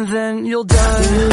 and then you'll die.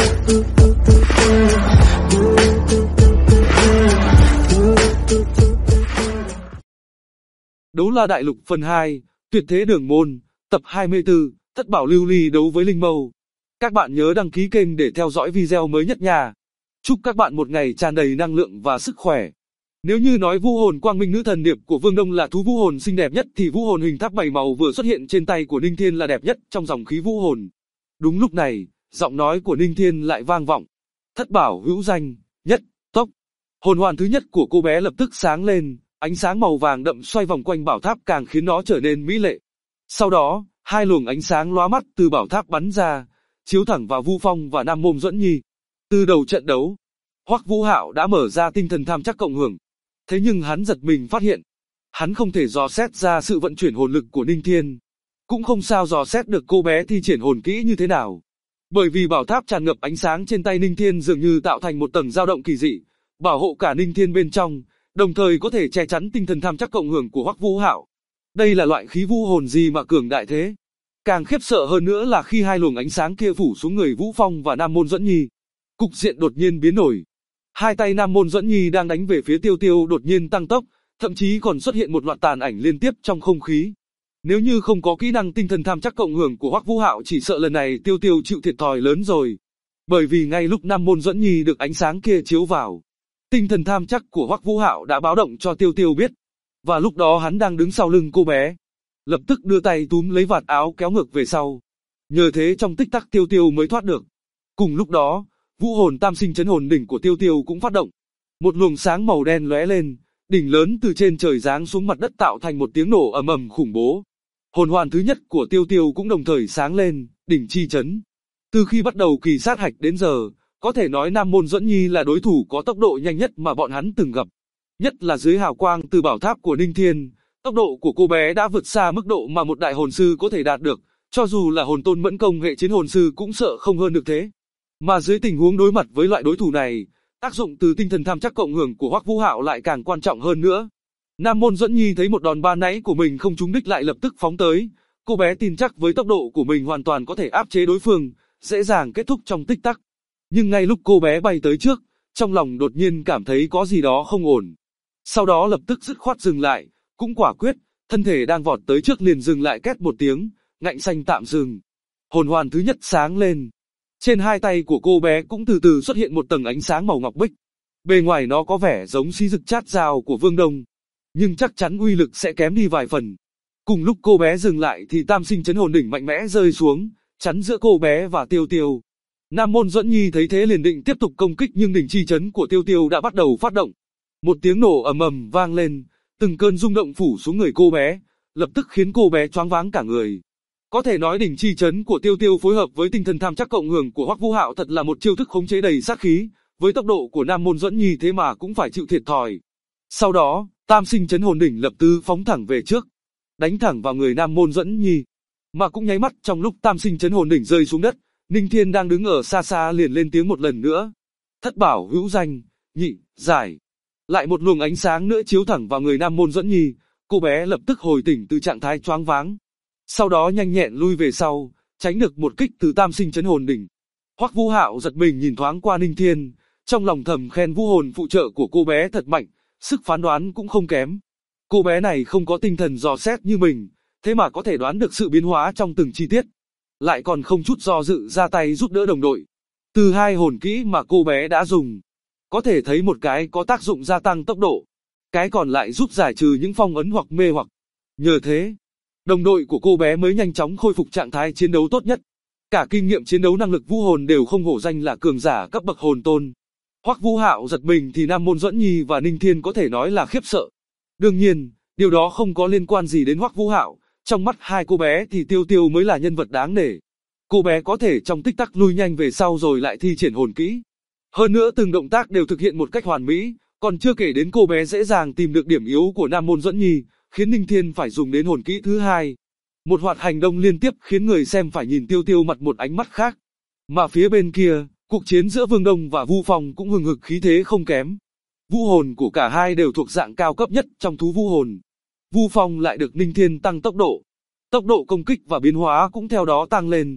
Đấu La Đại Lục phần 2, Tuyệt Thế Đường Môn, tập 24, Thất Bảo Lưu Ly đấu với Linh Mâu. Các bạn nhớ đăng ký kênh để theo dõi video mới nhất nha. Chúc các bạn một ngày tràn đầy năng lượng và sức khỏe. Nếu như nói vũ hồn Quang Minh Nữ Thần Điệp của Vương Đông là thú vũ hồn xinh đẹp nhất thì vũ hồn hình tháp 7 màu vừa xuất hiện trên tay của Ninh Thiên là đẹp nhất trong dòng khí vũ hồn. Đúng lúc này, giọng nói của Ninh Thiên lại vang vọng. Thất bảo hữu danh, nhất, tốc. Hồn hoàn thứ nhất của cô bé lập tức sáng lên, ánh sáng màu vàng đậm xoay vòng quanh bảo tháp càng khiến nó trở nên mỹ lệ. Sau đó, hai luồng ánh sáng lóa mắt từ bảo tháp bắn ra, chiếu thẳng vào Vu Phong và Nam Môn Duẫn Nhi. Từ đầu trận đấu, Hoắc Vũ Hạo đã mở ra tinh thần tham chắc cộng hưởng. Thế nhưng hắn giật mình phát hiện, hắn không thể dò xét ra sự vận chuyển hồn lực của Ninh Thiên, cũng không sao dò xét được cô bé thi triển hồn kỹ như thế nào. Bởi vì bảo tháp tràn ngập ánh sáng trên tay Ninh Thiên dường như tạo thành một tầng dao động kỳ dị, bảo hộ cả Ninh Thiên bên trong, đồng thời có thể che chắn tinh thần tham chắc cộng hưởng của Hoắc Vũ Hạo. Đây là loại khí vũ hồn gì mà cường đại thế? Càng khiếp sợ hơn nữa là khi hai luồng ánh sáng kia phủ xuống người Vũ Phong và Nam Môn Duẫn Nhi, cục diện đột nhiên biến đổi. Hai tay Nam Môn Duẫn Nhi đang đánh về phía Tiêu Tiêu đột nhiên tăng tốc, thậm chí còn xuất hiện một loạt tàn ảnh liên tiếp trong không khí. Nếu như không có kỹ năng tinh thần tham chắc cộng hưởng của Hoắc Vũ Hạo chỉ sợ lần này Tiêu Tiêu chịu thiệt thòi lớn rồi. Bởi vì ngay lúc Nam Môn Duẫn Nhi được ánh sáng kia chiếu vào, tinh thần tham chắc của Hoắc Vũ Hạo đã báo động cho Tiêu Tiêu biết. Và lúc đó hắn đang đứng sau lưng cô bé, lập tức đưa tay túm lấy vạt áo kéo ngược về sau. Nhờ thế trong tích tắc Tiêu Tiêu mới thoát được. Cùng lúc đó, vũ hồn tam sinh chấn hồn đỉnh của Tiêu Tiêu cũng phát động. Một luồng sáng màu đen lóe lên, đỉnh lớn từ trên trời giáng xuống mặt đất tạo thành một tiếng nổ ầm ầm khủng bố. Hồn hoàn thứ nhất của Tiêu Tiêu cũng đồng thời sáng lên, đỉnh chi chấn. Từ khi bắt đầu kỳ sát hạch đến giờ, có thể nói Nam Môn Duẫn Nhi là đối thủ có tốc độ nhanh nhất mà bọn hắn từng gặp. Nhất là dưới hào quang từ bảo tháp của Ninh Thiên, tốc độ của cô bé đã vượt xa mức độ mà một đại hồn sư có thể đạt được, cho dù là hồn tôn mẫn công hệ chiến hồn sư cũng sợ không hơn được thế. Mà dưới tình huống đối mặt với loại đối thủ này, tác dụng từ tinh thần tham chắc cộng hưởng của Hoắc Vũ Hạo lại càng quan trọng hơn nữa. Nam Môn Duẫn Nhi thấy một đòn ban nãy của mình không trúng đích lại lập tức phóng tới, cô bé tin chắc với tốc độ của mình hoàn toàn có thể áp chế đối phương, dễ dàng kết thúc trong tích tắc. Nhưng ngay lúc cô bé bay tới trước, trong lòng đột nhiên cảm thấy có gì đó không ổn. Sau đó lập tức dứt khoát dừng lại, cũng quả quyết, thân thể đang vọt tới trước liền dừng lại két một tiếng, ngạnh xanh tạm dừng. Hồn hoàn thứ nhất sáng lên. Trên hai tay của cô bé cũng từ từ xuất hiện một tầng ánh sáng màu ngọc bích. Bề ngoài nó có vẻ giống xí dực chát dao của Vương Đông, nhưng chắc chắn uy lực sẽ kém đi vài phần. Cùng lúc cô bé dừng lại thì tam sinh chấn hồn đỉnh mạnh mẽ rơi xuống, chắn giữa cô bé và Tiêu Tiêu. Nam Môn Duẫn Nhi thấy thế liền định tiếp tục công kích nhưng đỉnh chi chấn của Tiêu Tiêu đã bắt đầu phát động. Một tiếng nổ ầm ầm vang lên, từng cơn rung động phủ xuống người cô bé, lập tức khiến cô bé choáng váng cả người. Có thể nói đỉnh chi chấn của Tiêu Tiêu phối hợp với tinh thần tham chắc cộng hưởng của Hoắc Vũ Hạo thật là một chiêu thức khống chế đầy sát khí, với tốc độ của Nam Môn Duẫn Nhi thế mà cũng phải chịu thiệt thòi. Sau đó, tam sinh chấn hồn đỉnh lập tức phóng thẳng về trước, đánh thẳng vào người Nam Môn Duẫn Nhi. Mà cũng nháy mắt trong lúc tam sinh chấn hồn đỉnh rơi xuống đất, Ninh Thiên đang đứng ở xa xa liền lên tiếng một lần nữa. Thất bảo hữu danh, nhị, giải. Lại một luồng ánh sáng nữa chiếu thẳng vào người Nam Môn Duẫn Nhi, cô bé lập tức hồi tỉnh từ trạng thái choáng váng. Sau đó nhanh nhẹn lui về sau, tránh được một kích từ tam sinh chấn hồn đỉnh. Hoắc Vũ Hạo giật mình nhìn thoáng qua Ninh Thiên, trong lòng thầm khen vũ hồn phụ trợ của cô bé thật mạnh, sức phán đoán cũng không kém. Cô bé này không có tinh thần dò xét như mình, thế mà có thể đoán được sự biến hóa trong từng chi tiết, lại còn không chút do dự ra tay giúp đỡ đồng đội. Từ hai hồn kỹ mà cô bé đã dùng, có thể thấy một cái có tác dụng gia tăng tốc độ, cái còn lại giúp giải trừ những phong ấn hoặc mê hoặc. Nhờ thế, đồng đội của cô bé mới nhanh chóng khôi phục trạng thái chiến đấu tốt nhất. Cả kinh nghiệm chiến đấu năng lực vũ hồn đều không hổ danh là cường giả cấp bậc hồn tôn. Hoắc Vũ Hạo giật mình thì Nam Môn Duẫn Nhi và Ninh Thiên có thể nói là khiếp sợ. Đương nhiên, điều đó không có liên quan gì đến Hoắc Vũ Hạo, trong mắt hai cô bé thì Tiêu Tiêu mới là nhân vật đáng nể. Cô bé có thể trong tích tắc lui nhanh về sau rồi lại thi triển hồn kỹ. Hơn nữa từng động tác đều thực hiện một cách hoàn mỹ, còn chưa kể đến cô bé dễ dàng tìm được điểm yếu của Nam Môn Duẫn Nhi, khiến Ninh Thiên phải dùng đến hồn kỹ thứ hai. Một loạt hành động liên tiếp khiến người xem phải nhìn Tiêu Tiêu mặt một ánh mắt khác. Mà phía bên kia, cuộc chiến giữa Vương Đông và Vu Phong cũng hừng hực khí thế không kém. Vũ hồn của cả hai đều thuộc dạng cao cấp nhất trong thú vũ hồn. Vu Phong lại được Ninh Thiên tăng tốc độ công kích và biến hóa cũng theo đó tăng lên.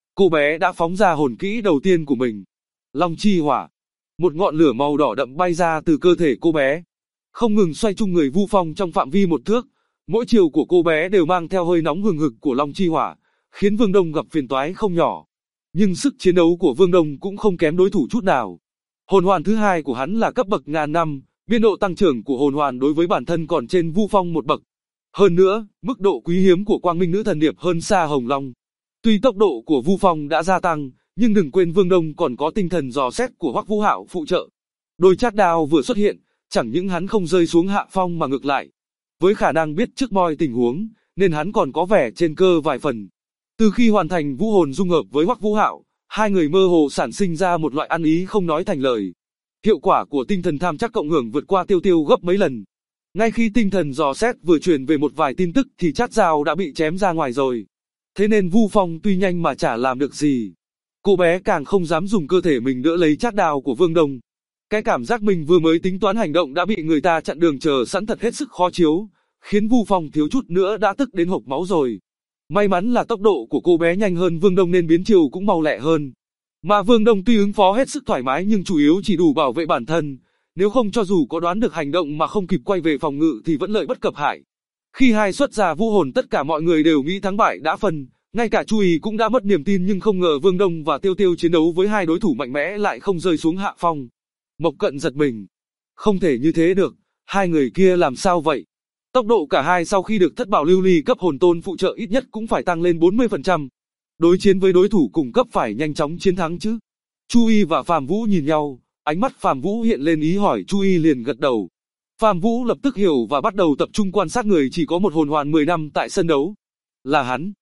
cô bé đã phóng ra hồn kỹ đầu tiên của mình. Long chi hỏa. Một ngọn lửa màu đỏ đậm bay ra từ cơ thể cô bé, không ngừng xoay chung người Vu Phong trong phạm vi 1 thước. Mỗi chiều của cô bé đều mang theo hơi nóng hừng hực của Long chi hỏa, khiến Vương Đông gặp phiền toái không nhỏ. Nhưng sức chiến đấu của Vương Đông cũng không kém đối thủ chút nào. Hồn hoàn thứ hai của hắn là cấp bậc ngàn năm, biên độ tăng trưởng của hồn hoàn đối với bản thân còn trên Vu Phong 1 bậc. Hơn nữa, mức độ quý hiếm của Quang Minh Nữ Thần Điệp hơn xa Hồng Long. Tuy tốc độ của Vu Phong đã gia tăng, nhưng đừng quên Vương Đông còn có tinh thần dò xét của Hoắc Vũ Hạo phụ trợ. Đôi chát đao vừa xuất hiện, chẳng những hắn không rơi xuống hạ phong mà ngược lại, với khả năng biết trước moi tình huống, nên hắn còn có vẻ trên cơ vài phần. Từ khi hoàn thành vũ hồn dung hợp với Hoắc Vũ Hạo, hai người mơ hồ sản sinh ra một loại ăn ý không nói thành lời. Hiệu quả của tinh thần tham chắc cộng hưởng vượt qua Tiêu Tiêu gấp mấy lần. Ngay khi tinh thần dò xét vừa truyền về một vài tin tức thì chát dao đã bị chém ra ngoài rồi. Thế nên Vu Phong tuy nhanh mà chả làm được gì. Cô bé càng không dám dùng cơ thể mình đỡ lấy chát đao của Vương Đông. Cái cảm giác mình vừa mới tính toán hành động đã bị người ta chặn đường chờ sẵn thật hết sức khó chiếu, khiến Vu Phong thiếu chút nữa đã tức đến hộc máu rồi. May mắn là tốc độ của cô bé nhanh hơn Vương Đông nên biến chiều cũng mau lẹ hơn. Mà Vương Đông tuy ứng phó hết sức thoải mái nhưng chủ yếu chỉ đủ bảo vệ bản thân, nếu không cho dù có đoán được hành động mà không kịp quay về phòng ngự thì vẫn lợi bất cập hại. Khi hai xuất ra vũ hồn tất cả mọi người đều nghĩ thắng bại đã phân, ngay cả Chu Ý cũng đã mất niềm tin nhưng không ngờ Vương Đông và Tiêu Tiêu chiến đấu với hai đối thủ mạnh mẽ lại không rơi xuống hạ phong. Mộc Cận giật mình. Không thể như thế được, hai người kia làm sao vậy? Tốc độ cả hai sau khi được thất bảo lưu ly cấp hồn tôn phụ trợ ít nhất cũng phải tăng lên 40%. Đối chiến với đối thủ cùng cấp phải nhanh chóng chiến thắng chứ. Chu Y và Phạm Vũ nhìn nhau, ánh mắt Phạm Vũ hiện lên ý hỏi Chu Y liền gật đầu. Phạm Vũ lập tức hiểu và bắt đầu tập trung quan sát người chỉ có một hồn hoàn 10 năm tại sân đấu. Là hắn.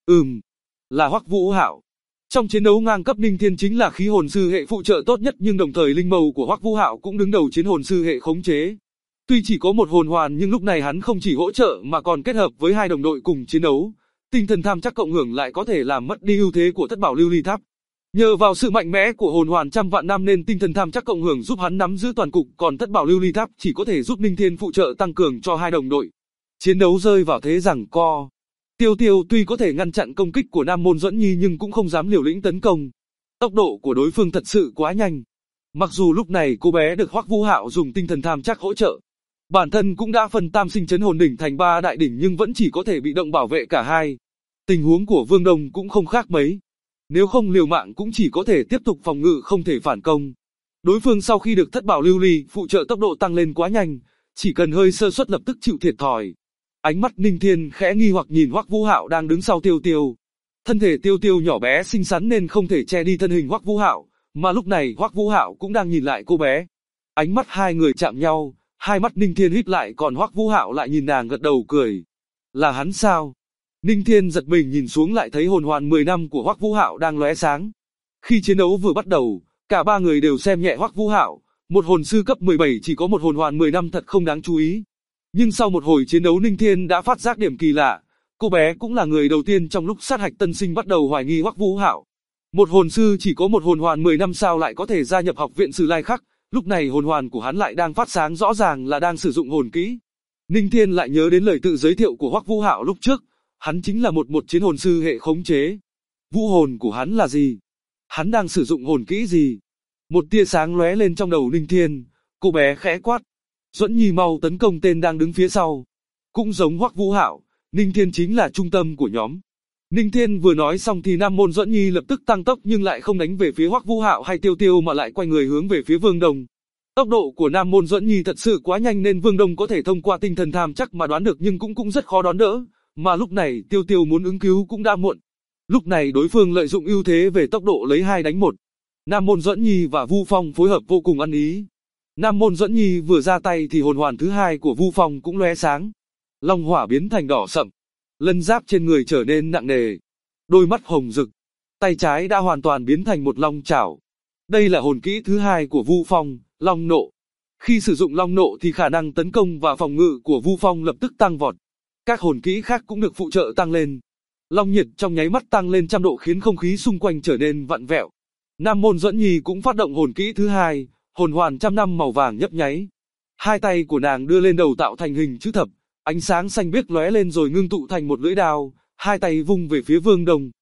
Là Hoắc Vũ Hạo. Trong chiến đấu ngang cấp Ninh Thiên chính là khí hồn sư hệ phụ trợ tốt nhất nhưng đồng thời linh mâu của Hoắc Vũ Hạo cũng đứng đầu chiến hồn sư hệ khống chế. Tuy chỉ có một hồn hoàn nhưng lúc này hắn không chỉ hỗ trợ mà còn kết hợp với hai đồng đội cùng chiến đấu. Tinh thần tham chắc cộng hưởng lại có thể làm mất đi ưu thế của thất bảo lưu ly tháp. Nhờ vào sự mạnh mẽ của hồn hoàn trăm vạn năm nên tinh thần tham chắc cộng hưởng giúp hắn nắm giữ toàn cục, còn thất bảo lưu ly tháp chỉ có thể giúp Ninh Thiên phụ trợ tăng cường cho hai đồng đội. Chiến đấu rơi vào thế giằng co. Tiêu Tiêu tuy có thể ngăn chặn công kích của Nam Môn Duẫn Nhi nhưng cũng không dám liều lĩnh tấn công. Tốc độ của đối phương thật sự quá nhanh. Mặc dù lúc này cô bé được Hoắc Vũ Hạo dùng tinh thần tham chắc hỗ trợ, bản thân cũng đã phân tam sinh chấn hồn đỉnh thành 3 đại đỉnh nhưng vẫn chỉ có thể bị động bảo vệ cả hai. Tình huống của Vương Đông cũng không khác mấy. Nếu không liều mạng cũng chỉ có thể tiếp tục phòng ngự không thể phản công. Đối phương sau khi được thất bảo lưu ly phụ trợ tốc độ tăng lên quá nhanh, chỉ cần hơi sơ suất lập tức chịu thiệt thòi. Ánh mắt Ninh Thiên khẽ nghi hoặc nhìn Hoắc Vũ Hạo đang đứng sau Tiêu Tiêu. Thân thể Tiêu Tiêu nhỏ bé xinh xắn nên không thể che đi thân hình Hoắc Vũ Hạo, mà lúc này Hoắc Vũ Hạo cũng đang nhìn lại cô bé. Ánh mắt hai người chạm nhau, hai mắt Ninh Thiên híp lại còn Hoắc Vũ Hạo lại nhìn nàng gật đầu cười. Là hắn sao? Ninh Thiên giật mình nhìn xuống lại thấy hồn hoàn 10 năm của Hoắc Vũ Hạo đang lóe sáng. Khi chiến đấu vừa bắt đầu, cả ba người đều xem nhẹ Hoắc Vũ Hạo, một hồn sư cấp 17 chỉ có một hồn hoàn 10 năm thật không đáng chú ý. Nhưng sau một hồi chiến đấu Ninh Thiên đã phát giác điểm kỳ lạ, cô bé cũng là người đầu tiên trong lúc sát hạch tân sinh bắt đầu hoài nghi Hoắc Vũ Hạo. Một hồn sư chỉ có một hồn hoàn 10 năm sao lại có thể gia nhập học viện Sử Lai Khắc, lúc này hồn hoàn của hắn lại đang phát sáng rõ ràng là đang sử dụng hồn kỹ. Ninh Thiên lại nhớ đến lời tự giới thiệu của Hoắc Vũ Hạo lúc trước, hắn chính là một chiến hồn sư hệ khống chế. Vũ hồn của hắn là gì? Hắn đang sử dụng hồn kỹ gì? Một tia sáng lóe lên trong đầu Ninh Thiên, cô bé khẽ quát. Duẫn Nhi mau tấn công tên đang đứng phía sau. Cũng giống Hoắc Vũ Hạo, Ninh Thiên chính là trung tâm của nhóm. Ninh Thiên vừa nói xong thì Nam Môn Duẫn Nhi lập tức tăng tốc nhưng lại không đánh về phía Hoắc Vũ Hạo hay Tiêu Tiêu mà lại quay người hướng về phía Vương Đông. Tốc độ của Nam Môn Duẫn Nhi thật sự quá nhanh nên Vương Đông có thể thông qua tinh thần tham chắc mà đoán được nhưng cũng rất khó đón đỡ. Mà lúc này Tiêu Tiêu muốn ứng cứu cũng đã muộn. Lúc này đối phương lợi dụng ưu thế về tốc độ lấy 2 đánh 1. Nam Môn Duẫn Nhi và Vu Phong phối hợp vô cùng ăn ý. Nam Môn Duẫn Nhi vừa ra tay thì hồn hoàn thứ hai của Vu Phong cũng lóe sáng. Long hỏa biến thành đỏ sậm, lân giáp trên người trở nên nặng nề, đôi mắt hồng rực, tay trái đã hoàn toàn biến thành một long chảo. Đây là hồn kỹ thứ hai của Vu Phong, Long Nộ. Khi sử dụng Long Nộ thì khả năng tấn công và phòng ngự của Vu Phong lập tức tăng vọt. Các hồn kỹ khác cũng được phụ trợ tăng lên. Long nhiệt trong nháy mắt tăng lên trăm độ khiến không khí xung quanh trở nên vặn vẹo. Nam Môn Duẫn Nhi cũng phát động hồn kỹ thứ hai, hồn hoàn trăm năm màu vàng nhấp nháy. Hai tay của nàng đưa lên đầu tạo thành hình chữ thập, ánh sáng xanh biếc lóe lên rồi ngưng tụ thành một lưỡi đao, hai tay vung về phía Vương Đông.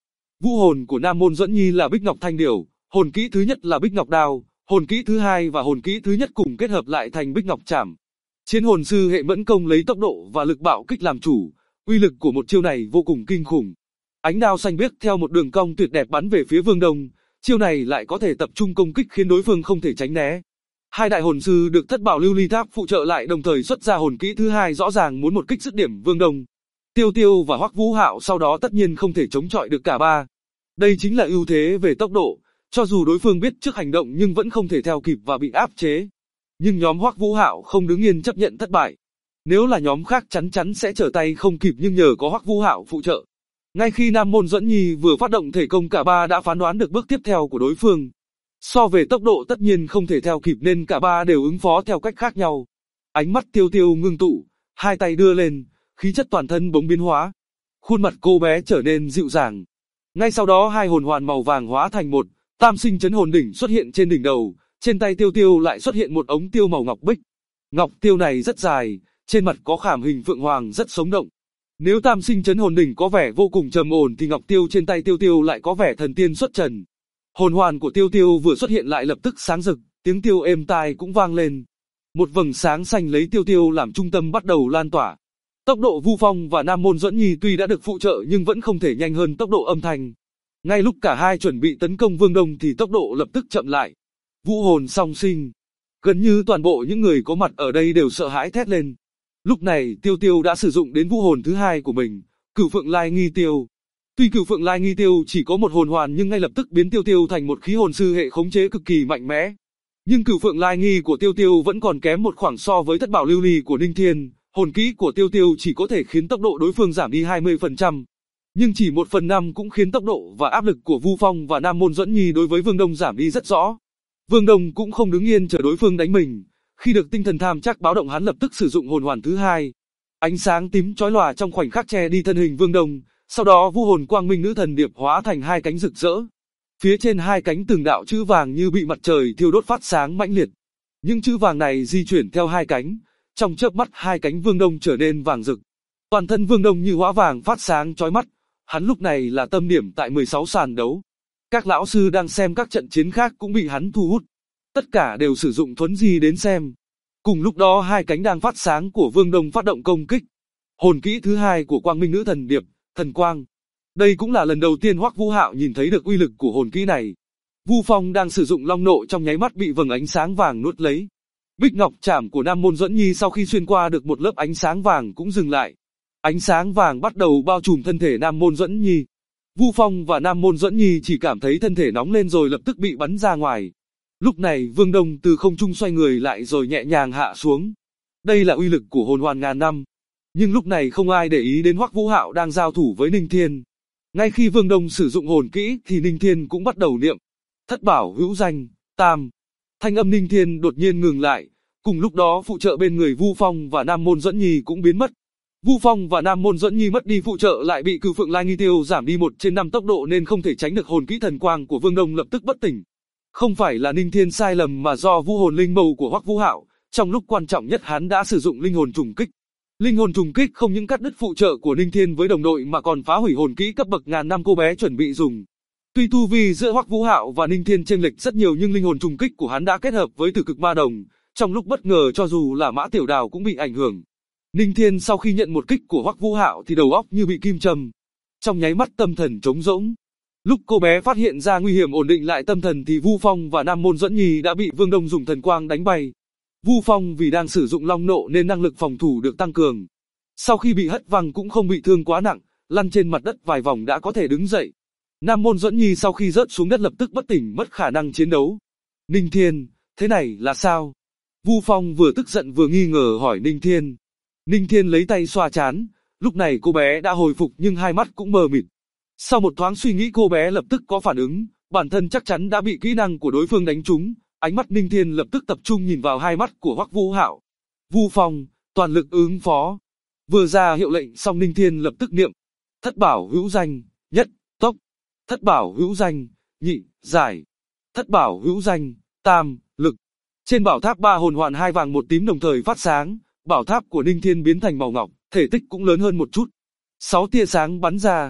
Vũ hồn của Nam Môn Duẫn Nhi là Bích Ngọc Thanh Điểu, hồn kỹ thứ nhất là Bích Ngọc Đao, hồn kỹ thứ hai và hồn kỹ thứ nhất cùng kết hợp lại thành Bích Ngọc Trảm. Chiến hồn sư hệ mẫn công lấy tốc độ và lực bạo kích làm chủ, uy lực của một chiêu này vô cùng kinh khủng. Ánh đao xanh biếc theo một đường cong tuyệt đẹp bắn về phía Vương Đông, chiêu này lại có thể tập trung công kích khiến đối phương không thể tránh né. Hai đại hồn sư được Thất Bảo Lưu Ly Tháp phụ trợ lại đồng thời xuất ra hồn kỹ thứ hai rõ ràng muốn một kích dứt điểm Vương Đông. Tiêu Tiêu và Hoắc Vũ Hạo sau đó tất nhiên không thể chống chọi được cả ba. Đây chính là ưu thế về tốc độ, cho dù đối phương biết trước hành động nhưng vẫn không thể theo kịp và bị áp chế. Nhưng nhóm Hoắc Vũ Hạo không đứng yên chấp nhận thất bại. Nếu là nhóm khác chắn chắn sẽ trở tay không kịp nhưng nhờ có Hoắc Vũ Hạo phụ trợ. Ngay khi Nam Môn Duẫn Nhi vừa phát động thể công cả ba đã phán đoán được bước tiếp theo của đối phương. So về tốc độ tất nhiên không thể theo kịp nên cả ba đều ứng phó theo cách khác nhau. Ánh mắt Tiêu Tiêu ngưng tụ, hai tay đưa lên, khí chất toàn thân bỗng biến hóa. Khuôn mặt cô bé trở nên dịu dàng. Ngay sau đó hai hồn hoàn màu vàng hóa thành một, Tam Sinh Chấn Hồn Đỉnh xuất hiện trên đỉnh đầu, trên tay Tiêu Tiêu lại xuất hiện một ống tiêu màu ngọc bích. Ngọc tiêu này rất dài, trên mặt có khảm hình phượng hoàng rất sống động. Nếu Tam Sinh Chấn Hồn Đỉnh có vẻ vô cùng trầm ổn thì ngọc tiêu trên tay Tiêu Tiêu lại có vẻ thần tiên xuất trần. Hồn hoàn của Tiêu Tiêu vừa xuất hiện lại lập tức sáng rực, tiếng tiêu êm tai cũng vang lên. Một vầng sáng xanh lấy Tiêu Tiêu làm trung tâm bắt đầu lan tỏa. Tốc độ Vu Phong và Nam Môn Duẫn Nhi tuy đã được phụ trợ nhưng vẫn không thể nhanh hơn tốc độ âm thanh. Ngay lúc cả hai chuẩn bị tấn công Vương Đông thì tốc độ lập tức chậm lại. Vũ hồn song sinh. Gần như toàn bộ những người có mặt ở đây đều sợ hãi thét lên. Lúc này Tiêu Tiêu đã sử dụng đến vũ hồn thứ hai của mình, Cửu Phượng Lai Nghi Tiêu. Tuy Cửu Phượng Lai Nghi Tiêu chỉ có một hồn hoàn nhưng ngay lập tức biến Tiêu Tiêu thành một khí hồn sư hệ khống chế cực kỳ mạnh mẽ. Nhưng Cửu Phượng Lai Nghi của Tiêu Tiêu vẫn còn kém một khoảng so với Thất Bảo Lưu Ly của Ninh Thiên. Hồn kỹ của Tiêu Tiêu chỉ có thể khiến tốc độ đối phương giảm đi 20%. Nhưng chỉ 1/5 cũng khiến tốc độ và áp lực của Vu Phong và Nam Môn Duẫn Nhi đối với Vương Đông giảm đi rất rõ. Vương Đông cũng không đứng yên chờ đối phương đánh mình. Khi được tinh thần tham chắc báo động hắn lập tức sử dụng hồn hoàn thứ hai. Ánh sáng tím chói lòa trong khoảnh khắc che đi thân hình Vương Đông, sau đó vũ hồn quang minh nữ thần điệp hóa thành hai cánh rực rỡ. Phía trên hai cánh từng đạo chữ vàng như bị mặt trời thiêu đốt phát sáng mãnh liệt. Những chữ vàng này di chuyển theo hai cánh, trong chớp mắt hai cánh Vương Đông trở nên vàng rực. Toàn thân Vương Đông như hóa vàng phát sáng chói mắt, hắn lúc này là tâm điểm tại 16 sàn đấu. Các lão sư đang xem các trận chiến khác cũng bị hắn thu hút. Tất cả đều sử dụng thuấn di đến xem. Cùng lúc đó hai cánh đang phát sáng của Vương Đông phát động công kích. Hồn kỹ thứ hai của Quang Minh Nữ Thần Điệp, Thần Quang. Đây cũng là lần đầu tiên Hoắc Vũ Hạo nhìn thấy được uy lực của hồn kỹ này. Vu Phong đang sử dụng long nộ trong nháy mắt bị vầng ánh sáng vàng nuốt lấy. Bích Ngọc Trảm của Nam Môn Duẫn Nhi sau khi xuyên qua được một lớp ánh sáng vàng cũng dừng lại. Ánh sáng vàng bắt đầu bao trùm thân thể Nam Môn Duẫn Nhi. Vu Phong và Nam Môn Duẫn Nhi chỉ cảm thấy thân thể nóng lên rồi lập tức bị bắn ra ngoài. Lúc này Vương Đông từ không trung xoay người lại rồi nhẹ nhàng hạ xuống. Đây là uy lực của hồn hoàn ngàn năm. Nhưng lúc này không ai để ý đến Hoắc Vũ Hạo đang giao thủ với Ninh Thiên. Ngay khi Vương Đông sử dụng hồn kỹ thì Ninh Thiên cũng bắt đầu niệm. Thất bảo hữu danh, tam. Thanh âm Ninh Thiên đột nhiên ngừng lại. Cùng lúc đó phụ trợ bên người Vu Phong và Nam Môn Duẫn Nhi cũng biến mất. Vu Phong và Nam Môn Duẫn Nhi mất đi phụ trợ lại bị Cửu Phượng Lai Nghi Tiêu giảm đi 1/5 tốc độ nên không thể tránh được hồn kỹ thần quang của Vương Đông lập tức bất tỉnh. Không phải là Ninh Thiên sai lầm mà do vũ hồn linh mâu của Hoắc Vũ Hạo, trong lúc quan trọng nhất hắn đã sử dụng linh hồn trùng kích. Linh hồn trùng kích không những cắt đứt phụ trợ của Ninh Thiên với đồng đội mà còn phá hủy hồn kỹ cấp bậc ngàn năm cô bé chuẩn bị dùng. Tuy tu vi giữa Hoắc Vũ Hạo và Ninh Thiên chênh lệch rất nhiều nhưng linh hồn trùng kích của hắn đã kết hợp với Tử Cực Ma Đồng, trong lúc bất ngờ cho dù là Mã Tiểu Đào cũng bị ảnh hưởng. Ninh Thiên sau khi nhận một kích của Hoắc Vũ Hạo thì đầu óc như bị kim châm, trong nháy mắt tâm thần trống rỗng. Lúc cô bé phát hiện ra nguy hiểm ổn định lại tâm thần thì Vu Phong và Nam Môn Duẫn Nhi đã bị Vương Đông dùng thần quang đánh bay. Vu Phong vì đang sử dụng long nộ nên năng lực phòng thủ được tăng cường. Sau khi bị hất văng cũng không bị thương quá nặng, lăn trên mặt đất vài vòng đã có thể đứng dậy. Nam Môn Duẫn Nhi sau khi rớt xuống đất lập tức bất tỉnh mất khả năng chiến đấu. Ninh Thiên, thế này là sao? Vu Phong vừa tức giận vừa nghi ngờ hỏi Ninh Thiên. Ninh Thiên lấy tay xoa trán, lúc này cô bé đã hồi phục nhưng hai mắt cũng mờ mịt. Sau một thoáng suy nghĩ cô bé lập tức có phản ứng, bản thân chắc chắn đã bị kỹ năng của đối phương đánh trúng, ánh mắt Ninh Thiên lập tức tập trung nhìn vào hai mắt của Hoắc Vũ Hạo. Vu Phong, toàn lực ứng phó. Vừa ra hiệu lệnh xong Ninh Thiên lập tức niệm. Thất bảo hữu danh, nhất, tốc. Thất bảo hữu danh, nhị, giải. Thất bảo hữu danh, tam, lực. Trên bảo tháp ba hồn hoàn hai vàng một tím đồng thời phát sáng, bảo tháp của Ninh Thiên biến thành màu ngọc, thể tích cũng lớn hơn một chút. 6 tia sáng bắn ra,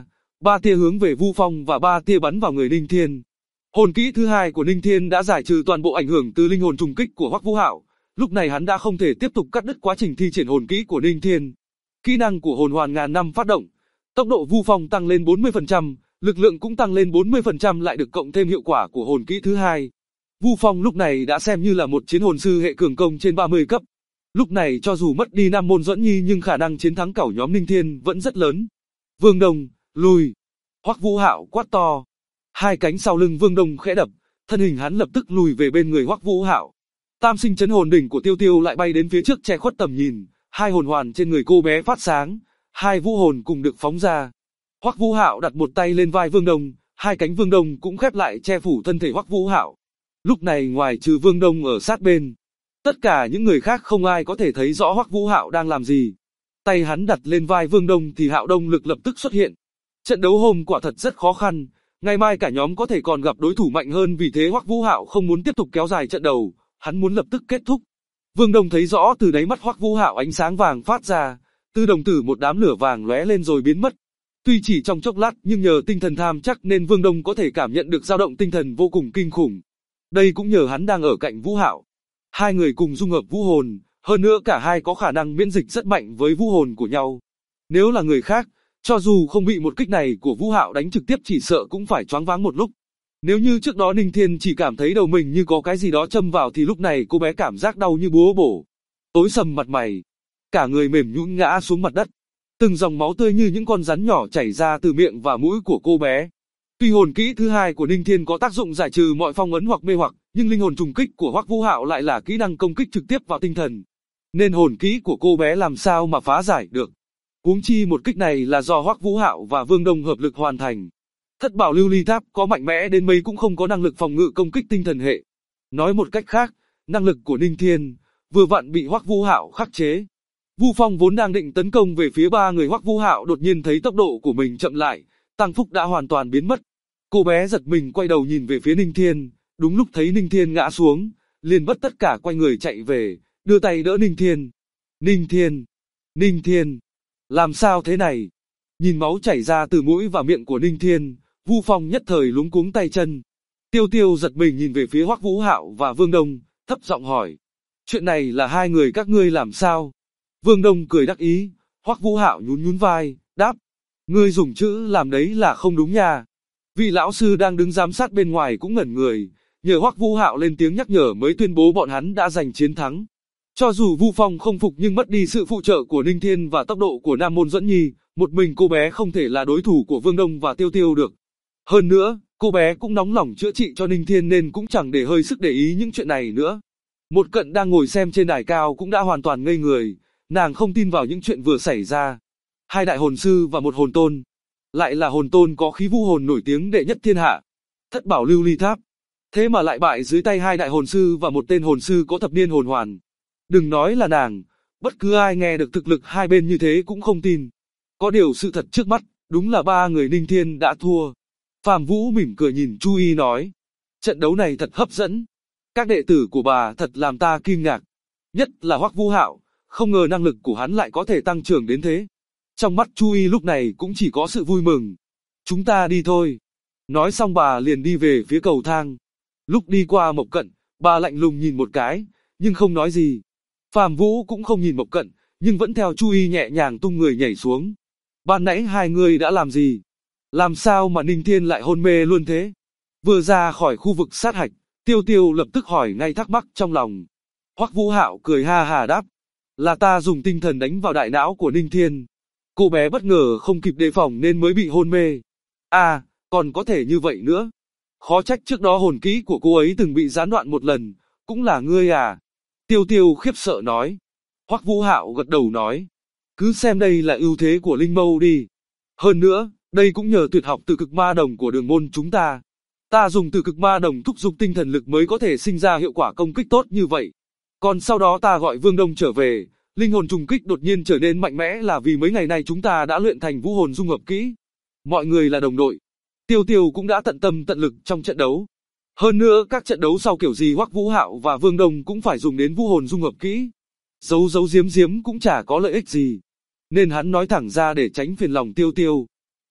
3 tia hướng về Vu Phong và 3 tia bắn vào người Ninh Thiên. Hồn kỹ thứ hai của Ninh Thiên đã giải trừ toàn bộ ảnh hưởng từ linh hồn trùng kích của Hoắc Vũ Hạo, lúc này hắn đã không thể tiếp tục cắt đứt quá trình thi triển hồn kỹ của Ninh Thiên. Kỹ năng của hồn hoàn ngàn năm phát động, tốc độ Vu Phong tăng lên 40%, lực lượng cũng tăng lên 40% lại được cộng thêm hiệu quả của hồn kỹ thứ hai. Vu Phong lúc này đã xem như là một chiến hồn sư hệ cường công trên 30 cấp. Lúc này cho dù mất đi Nam Môn Duẫn Nhi nhưng khả năng chiến thắng cẩu nhóm Ninh Thiên vẫn rất lớn. Vương Đông, lùi! Hoắc Vũ Hạo quát to. Hai cánh sau lưng Vương Đông khẽ đập, thân hình hắn lập tức lùi về bên người Hoắc Vũ Hạo. Tam sinh chấn hồn đỉnh của Tiêu Tiêu lại bay đến phía trước che khuất tầm nhìn, hai hồn hoàn trên người cô bé phát sáng, hai vũ hồn cùng được phóng ra. Hoắc Vũ Hạo đặt một tay lên vai Vương Đông, hai cánh Vương Đông cũng khép lại che phủ thân thể Hoắc Vũ Hạo. Lúc này ngoài trừ Vương Đông ở sát bên, tất cả những người khác không ai có thể thấy rõ Hoắc Vũ Hạo đang làm gì. Tay hắn đặt lên vai Vương Đông thì Hạo Đông lực lập tức xuất hiện. Trận đấu hôm quả thật rất khó khăn, ngày mai cả nhóm có thể còn gặp đối thủ mạnh hơn, vì thế Hoắc Vũ Hạo không muốn tiếp tục kéo dài trận đầu, hắn muốn lập tức kết thúc. Vương Đông thấy rõ từ đáy mắt Hoắc Vũ Hạo ánh sáng vàng phát ra, từ đồng tử một đám lửa vàng lóe lên rồi biến mất. Tuy chỉ trong chốc lát nhưng nhờ tinh thần tham chắc nên Vương Đông có thể cảm nhận được dao động tinh thần vô cùng kinh khủng. Đây cũng nhờ hắn đang ở cạnh Vũ Hạo. Hai người cùng dung hợp vũ hồn, hơn nữa cả hai có khả năng miễn dịch rất mạnh với vũ hồn của nhau. Nếu là người khác, cho dù không bị một kích này của Vũ Hạo đánh trực tiếp chỉ sợ cũng phải choáng váng một lúc. Nếu như trước đó Ninh Thiên chỉ cảm thấy đầu mình như có cái gì đó châm vào thì lúc này cô bé cảm giác đau như búa bổ. Tối sầm mặt mày, cả người mềm nhũn ngã xuống mặt đất. Từng dòng máu tươi như những con rắn nhỏ chảy ra từ miệng và mũi của cô bé. Tuy hồn kỹ thứ hai của Ninh Thiên có tác dụng giải trừ mọi phong ấn hoặc mê hoặc, nhưng linh hồn trùng kích của Hoắc Vũ Hạo lại là kỹ năng công kích trực tiếp vào tinh thần, nên hồn kỹ của cô bé làm sao mà phá giải được. Huống chi một kích này là do Hoắc Vũ Hạo và Vương Đông hợp lực hoàn thành. Thất bảo lưu ly tháp có mạnh mẽ đến mấy cũng không có năng lực phòng ngự công kích tinh thần hệ. Nói một cách khác, năng lực của Ninh Thiên vừa vặn bị Hoắc Vũ Hạo khắc chế. Vu Phong vốn đang định tấn công về phía ba người Hoắc Vũ Hạo đột nhiên thấy tốc độ của mình chậm lại, tăng phúc đã hoàn toàn biến mất. Cô bé giật mình quay đầu nhìn về phía Ninh Thiên, đúng lúc thấy Ninh Thiên ngã xuống, liền bất tất cả quay người chạy về, đưa tay đỡ Ninh Thiên. Ninh Thiên, Ninh Thiên, làm sao thế này? Nhìn máu chảy ra từ mũi và miệng của Ninh Thiên, Vu Phong nhất thời luống cuống tay chân. Tiêu Tiêu giật mình nhìn về phía Hoắc Vũ Hạo và Vương Đông, thấp giọng hỏi: chuyện này là hai người các ngươi làm sao? Vương Đông cười đắc ý, Hoắc Vũ Hạo nhún nhún vai, đáp: ngươi dùng chữ làm đấy là không đúng nha. Vị lão sư đang đứng giám sát bên ngoài cũng ngẩn người, nhờ Hoắc Vũ Hạo lên tiếng nhắc nhở mới tuyên bố bọn hắn đã giành chiến thắng. Cho dù Vu Phong không phục nhưng mất đi sự phụ trợ của Ninh Thiên và tốc độ của Nam Môn Duẫn Nhi, một mình cô bé không thể là đối thủ của Vương Đông và Tiêu Tiêu được. Hơn nữa, cô bé cũng nóng lòng chữa trị cho Ninh Thiên nên cũng chẳng để hơi sức để ý những chuyện này nữa. Một Cận đang ngồi xem trên đài cao cũng đã hoàn toàn ngây người, nàng không tin vào những chuyện vừa xảy ra. Hai đại hồn sư và một hồn tôn, lại là hồn tôn có khí vũ hồn nổi tiếng đệ nhất thiên hạ. Thất bảo lưu ly tháp, thế mà lại bại dưới tay hai đại hồn sư và một tên hồn sư có thập niên hồn hoàn. Đừng nói là nàng, bất cứ ai nghe được thực lực hai bên như thế cũng không tin. Có điều sự thật trước mắt, đúng là ba người Ninh Thiên đã thua. Phàm Vũ mỉm cười nhìn Chu Y nói: trận đấu này thật hấp dẫn. Các đệ tử của bà thật làm ta kinh ngạc. Nhất là Hoắc Vũ Hạo, không ngờ năng lực của hắn lại có thể tăng trưởng đến thế. Trong mắt Chu Y lúc này cũng chỉ có sự vui mừng. Chúng ta đi thôi. Nói xong bà liền đi về phía cầu thang. Lúc đi qua Mộc Cận, bà lạnh lùng nhìn một cái, nhưng không nói gì. Phàm Vũ cũng không nhìn Mộc Cận, nhưng vẫn theo Chu Y nhẹ nhàng tung người nhảy xuống. Ban nãy hai người đã làm gì? Làm sao mà Ninh Thiên lại hôn mê luôn thế? Vừa ra khỏi khu vực sát hạch, Tiêu Tiêu lập tức hỏi ngay thắc mắc trong lòng. Hoắc Vũ Hạo cười ha hà đáp: là ta dùng tinh thần đánh vào đại não của Ninh Thiên. Cô bé bất ngờ không kịp đề phòng nên mới bị hôn mê. À, còn có thể như vậy nữa. Khó trách trước đó hồn kỹ của cô ấy từng bị gián đoạn một lần, cũng là ngươi à? Tiêu Tiêu khiếp sợ nói. Hoắc Vũ Hạo gật đầu nói: cứ xem đây là ưu thế của Linh Mâu đi. Hơn nữa, đây cũng nhờ tuyệt học từ cực ma đồng của đường môn chúng ta. Ta dùng từ cực ma đồng thúc giục tinh thần lực mới có thể sinh ra hiệu quả công kích tốt như vậy. Còn sau đó ta gọi Vương Đông trở về, linh hồn trùng kích đột nhiên trở nên mạnh mẽ là vì mấy ngày nay chúng ta đã luyện thành vũ hồn dung hợp kỹ. Mọi người là đồng đội. Tiêu Tiêu cũng đã tận tâm tận lực trong trận đấu. Hơn nữa các trận đấu sau kiểu gì Hoắc Vũ Hạo và Vương Đông cũng phải dùng đến vũ hồn dung hợp kỹ. Giấu giấu giếm giếm cũng chả có lợi ích gì. Nên hắn nói thẳng ra để tránh phiền lòng Tiêu Tiêu.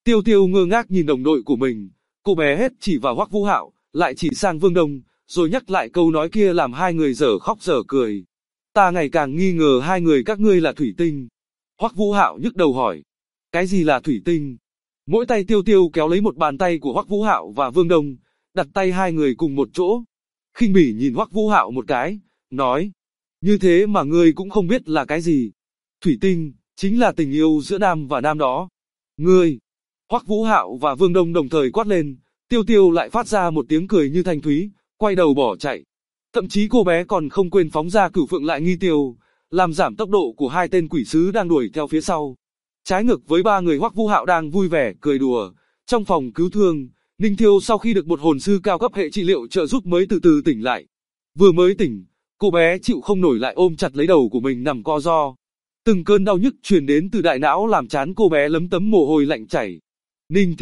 Tiêu Tiêu ngơ ngác nhìn đồng đội của mình, cô bé hết chỉ vào Hoắc Vũ Hạo, lại chỉ sang Vương Đông, rồi nhắc lại câu nói kia làm hai người dở khóc dở cười. Ta ngày càng nghi ngờ hai người các ngươi là thủy tinh. Hoắc Vũ Hạo nhức đầu hỏi. Cái gì là thủy tinh? Mỗi tay Tiêu Tiêu kéo lấy một bàn tay của Hoắc Vũ Hạo và Vương Đông, đặt tay hai người cùng một chỗ. Khinh bỉ nhìn Hoắc Vũ Hạo một cái, nói. Như thế mà ngươi cũng không biết là cái gì. Thủy tinh, chính là tình yêu giữa nam và nam đó. Ngươi. Hoắc Vũ Hạo và Vương Đông đồng thời quát lên, Tiêu Tiêu lại phát ra một tiếng cười như thanh thúy, quay đầu bỏ chạy. Thậm chí cô bé còn không quên phóng ra cửu phượng lại nghi tiêu, làm giảm tốc độ của hai tên quỷ sứ đang đuổi theo phía sau. Trái ngược với ba người Hoắc Vũ Hạo đang vui vẻ, cười đùa, trong phòng cứu thương, Ninh Thiêu sau khi được một hồn sư cao cấp hệ trị liệu trợ giúp mới từ từ tỉnh lại. Vừa mới tỉnh, cô bé chịu không nổi lại ôm chặt lấy đầu của mình nằm co ro. Từng cơn đau nhức truyền đến từ đại não làm trán cô bé lấm tấm mồ hôi lạnh chảy. Ninh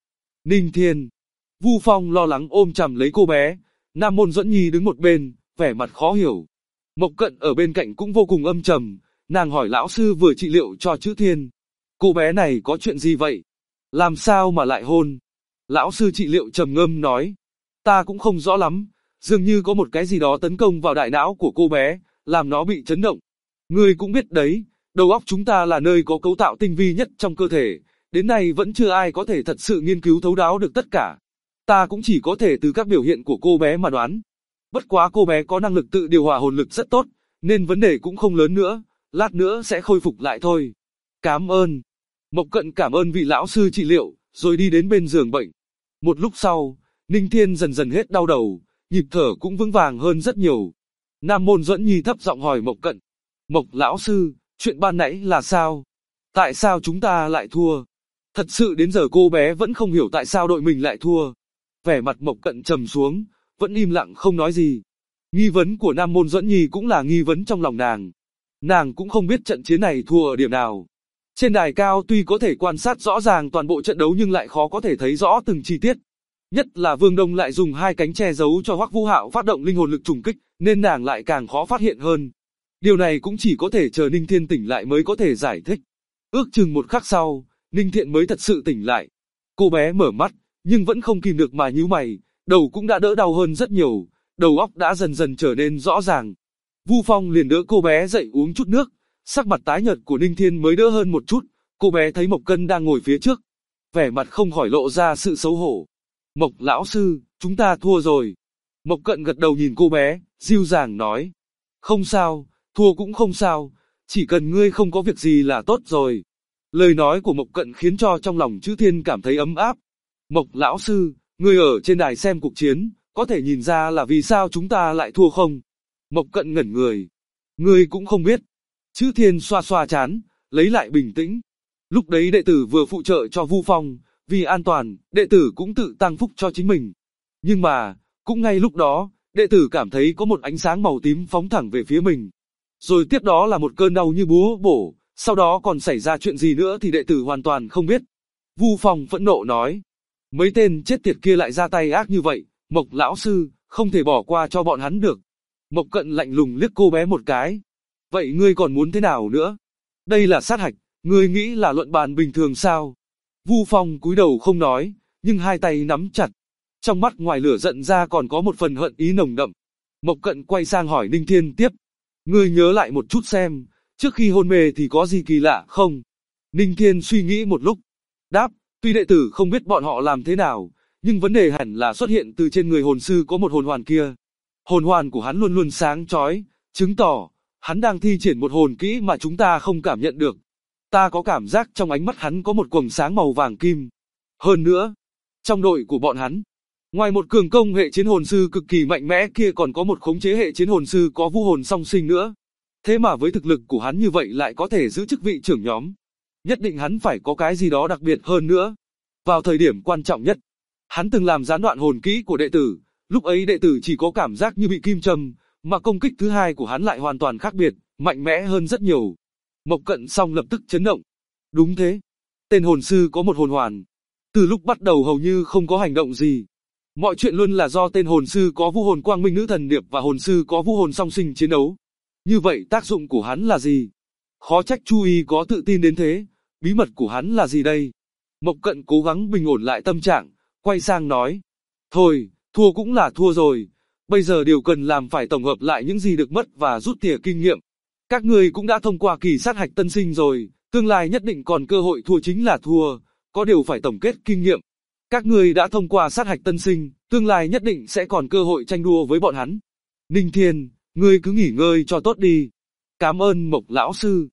Thiên. Vu Phong lo lắng ôm chầm lấy cô bé, Nam Môn Duẫn Nhi đứng một bên, vẻ mặt khó hiểu. Mộc Cận ở bên cạnh cũng vô cùng âm trầm, nàng hỏi lão sư vừa trị liệu cho Chữ Thiên. Cô bé này có chuyện gì vậy? Làm sao mà lại hôn? Lão sư trị liệu trầm ngâm nói. Ta cũng không rõ lắm, dường như có một cái gì đó tấn công vào đại não của cô bé, làm nó bị chấn động. Ngươi cũng biết đấy, đầu óc chúng ta là nơi có cấu tạo tinh vi nhất trong cơ thể, đến nay vẫn chưa ai có thể thật sự nghiên cứu thấu đáo được tất cả. Ta cũng chỉ có thể từ các biểu hiện của cô bé mà đoán. Bất quá cô bé có năng lực tự điều hòa hồn lực rất tốt, nên vấn đề cũng không lớn nữa, lát nữa sẽ khôi phục lại thôi. Cảm ơn. Mộc Cận cảm ơn vị lão sư trị liệu, rồi đi đến bên giường bệnh. Một lúc sau, Ninh Thiên dần dần hết đau đầu, nhịp thở cũng vững vàng hơn rất nhiều. Nam Môn Duẫn Nhi thấp giọng hỏi Mộc Cận. Mộc lão sư, chuyện ban nãy là sao? Tại sao chúng ta lại thua? Thật sự đến giờ cô bé vẫn không hiểu tại sao đội mình lại thua. Vẻ mặt Mộc Cận trầm xuống, vẫn im lặng không nói gì. Nghi vấn của Nam Môn Duẫn Nhi cũng là nghi vấn trong lòng nàng. Nàng cũng không biết trận chiến này thua ở điểm nào. Trên đài cao tuy có thể quan sát rõ ràng toàn bộ trận đấu nhưng lại khó có thể thấy rõ từng chi tiết. Nhất là Vương Đông lại dùng hai cánh che giấu cho Hoắc Vũ Hạo phát động linh hồn lực trùng kích, nên nàng lại càng khó phát hiện hơn. Điều này cũng chỉ có thể chờ Ninh Thiên tỉnh lại mới có thể giải thích. Ước chừng một khắc sau, Ninh Thiện mới thật sự tỉnh lại. Cô bé mở mắt, nhưng vẫn không kìm được mà nhíu mày, đầu cũng đã đỡ đau hơn rất nhiều, đầu óc đã dần dần trở nên rõ ràng. Vu Phong liền đỡ cô bé dậy uống chút nước, sắc mặt tái nhợt của Ninh Thiên mới đỡ hơn một chút, cô bé thấy Mộc Cân đang ngồi phía trước. Vẻ mặt không khỏi lộ ra sự xấu hổ. Mộc lão sư, chúng ta thua rồi. Mộc Cận gật đầu nhìn cô bé, dịu dàng nói. Không sao, thua cũng không sao, chỉ cần ngươi không có việc gì là tốt rồi. Lời nói của Mộc Cận khiến cho trong lòng Chữ Thiên cảm thấy ấm áp. Mộc lão sư, ngươi ở trên đài xem cuộc chiến, có thể nhìn ra là vì sao chúng ta lại thua không? Mộc Cận ngẩn người. Ngươi cũng không biết. Chữ Thiên xoa xoa trán, lấy lại bình tĩnh. Lúc đấy đệ tử vừa phụ trợ cho Vu Phong, vì an toàn, đệ tử cũng tự tăng phúc cho chính mình. Nhưng mà, cũng ngay lúc đó, đệ tử cảm thấy có một ánh sáng màu tím phóng thẳng về phía mình. Rồi tiếp đó là một cơn đau như búa bổ, sau đó còn xảy ra chuyện gì nữa thì đệ tử hoàn toàn không biết. Vu Phong phẫn nộ nói. Mấy tên chết tiệt kia lại ra tay ác như vậy, Mộc lão sư, không thể bỏ qua cho bọn hắn được. Mộc Cận lạnh lùng liếc cô bé một cái. Vậy ngươi còn muốn thế nào nữa? Đây là sát hạch, ngươi nghĩ là luận bàn bình thường sao? Vu Phong cúi đầu không nói, nhưng hai tay nắm chặt. Trong mắt ngoài lửa giận ra còn có một phần hận ý nồng đậm. Mộc Cận quay sang hỏi Ninh Thiên tiếp. Ngươi nhớ lại một chút xem, trước khi hôn mê thì có gì kỳ lạ không? Ninh Thiên suy nghĩ một lúc. Đáp, tuy đệ tử không biết bọn họ làm thế nào, nhưng vấn đề hẳn là xuất hiện từ trên người hồn sư có một hồn hoàn kia. Hồn hoàn của hắn luôn luôn sáng chói, chứng tỏ hắn đang thi triển một hồn kỹ mà chúng ta không cảm nhận được. Ta có cảm giác trong ánh mắt hắn có một quầng sáng màu vàng kim. Hơn nữa, trong đội của bọn hắn, ngoài một cường công hệ chiến hồn sư cực kỳ mạnh mẽ kia còn có một khống chế hệ chiến hồn sư có vũ hồn song sinh nữa. Thế mà với thực lực của hắn như vậy lại có thể giữ chức vị trưởng nhóm. Nhất định hắn phải có cái gì đó đặc biệt hơn nữa. Vào thời điểm quan trọng nhất, hắn từng làm gián đoạn hồn kỹ của đệ tử, lúc ấy đệ tử chỉ có cảm giác như bị kim châm, mà công kích thứ hai của hắn lại hoàn toàn khác biệt, mạnh mẽ hơn rất nhiều. Mộc Cận xong lập tức chấn động. Đúng thế, tên hồn sư có một hồn hoàn. Từ lúc bắt đầu hầu như không có hành động gì. Mọi chuyện luôn là do tên hồn sư có vũ hồn quang minh nữ thần điệp và hồn sư có vũ hồn song sinh chiến đấu. Như vậy tác dụng của hắn là gì? Khó trách Chu Y có tự tin đến thế, bí mật của hắn là gì đây? Mộc Cận cố gắng bình ổn lại tâm trạng, quay sang nói. Thôi, thua cũng là thua rồi. Bây giờ điều cần làm phải tổng hợp lại những gì được mất và rút tỉa kinh nghiệm. Các ngươi cũng đã thông qua kỳ sát hạch tân sinh rồi, tương lai nhất định còn cơ hội thua chính là thua, có điều phải tổng kết kinh nghiệm. Các ngươi đã thông qua sát hạch tân sinh, tương lai nhất định sẽ còn cơ hội tranh đua với bọn hắn. Ninh Thiên, ngươi cứ nghỉ ngơi cho tốt đi. Cảm ơn Mộc lão sư.